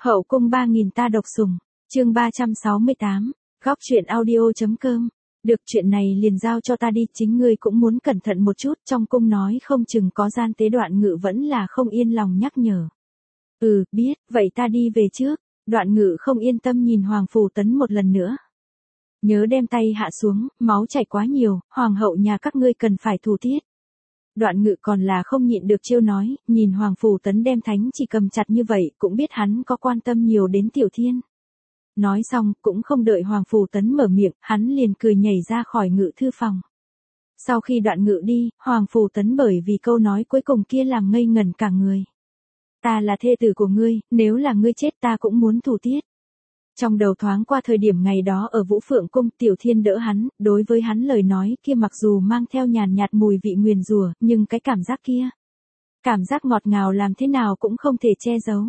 Hậu cung 3000 ta độc sủng, chương 368, góc truyện audio.com. Được, chuyện này liền giao cho ta đi, chính ngươi cũng muốn cẩn thận một chút, trong cung nói không chừng có gian tế. Đoạn Ngự vẫn là không yên lòng nhắc nhở. Biết, vậy ta đi về trước. Đoạn Ngự không yên tâm nhìn Hoàng Phủ Tấn một lần nữa. Nhớ đem tay hạ xuống, máu chảy quá nhiều, hoàng hậu nhà các ngươi cần phải thủ tiết. Đoạn Ngự còn là không nhịn được trêu nói, nhìn Hoàng Phủ Tấn đem thánh chỉ cầm chặt như vậy, cũng biết hắn có quan tâm nhiều đến Tiểu Thiên. Nói xong, cũng không đợi Hoàng Phủ Tấn mở miệng, hắn liền cười nhảy ra khỏi ngự thư phòng. Sau khi Đoạn Ngự đi, Hoàng Phủ Tấn bởi vì câu nói cuối cùng kia làm ngây ngẩn cả người. Ta là thê tử của ngươi, nếu là ngươi chết ta cũng muốn thủ tiết. Trong đầu thoáng qua thời điểm ngày đó ở Vũ Phượng Cung, Tiểu Thiên đỡ hắn, đối với hắn lời nói kia mặc dù mang theo nhàn nhạt mùi vị nguyền rủa, nhưng cái cảm giác kia, cảm giác ngọt ngào làm thế nào cũng không thể che giấu.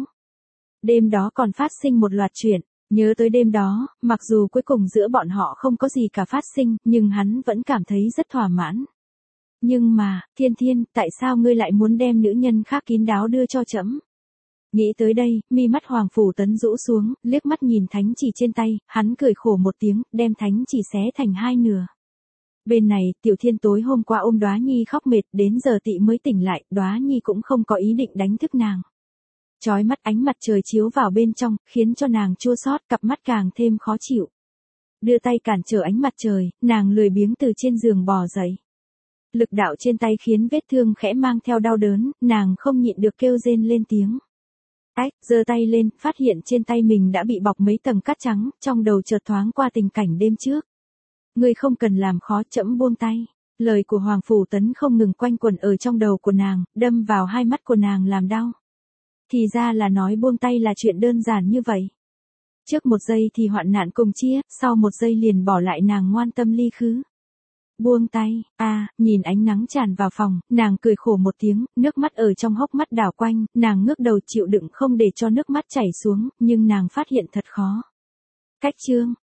Đêm đó còn phát sinh một loạt chuyện, nhớ tới đêm đó, mặc dù cuối cùng giữa bọn họ không có gì cả phát sinh, nhưng hắn vẫn cảm thấy rất thỏa mãn. Nhưng mà, Thiên, tại sao ngươi lại muốn đem nữ nhân khác kín đáo đưa cho trẫm? Nghĩ tới đây, mi mắt Hoàng Phủ Tấn rũ xuống, liếc mắt nhìn thánh chỉ trên tay, hắn cười khổ một tiếng, đem thánh chỉ xé thành hai nửa. Bên này, Tiểu Thiên tối hôm qua ôm Đóa Nhi khóc mệt, đến giờ tị mới tỉnh lại, Đóa Nhi cũng không có ý định đánh thức nàng. Chói mắt ánh mặt trời chiếu vào bên trong, khiến cho nàng chua xót, cặp mắt càng thêm khó chịu. Đưa tay cản trở ánh mặt trời, nàng lười biếng từ trên giường bò dậy. Lực đạo trên tay khiến vết thương khẽ mang theo đau đớn, nàng không nhịn được kêu rên lên tiếng. Giơ tay lên, phát hiện trên tay mình đã bị bọc mấy tầng cát trắng, trong đầu chợt thoáng qua tình cảnh đêm trước. Ngươi không cần làm khó, trẫm buông tay. Lời của Hoàng Phủ Tấn không ngừng quanh quẩn ở trong đầu của nàng, đâm vào hai mắt của nàng làm đau. Thì ra là nói buông tay là chuyện đơn giản như vậy. Trước một giây thì hoạn nạn cùng chia, sau một giây liền bỏ lại nàng ngoan tâm ly khứ. Buông tay, nhìn ánh nắng tràn vào phòng, nàng cười khổ một tiếng, nước mắt ở trong hốc mắt đảo quanh, nàng ngước đầu chịu đựng không để cho nước mắt chảy xuống, nhưng nàng phát hiện thật khó. Cách chương,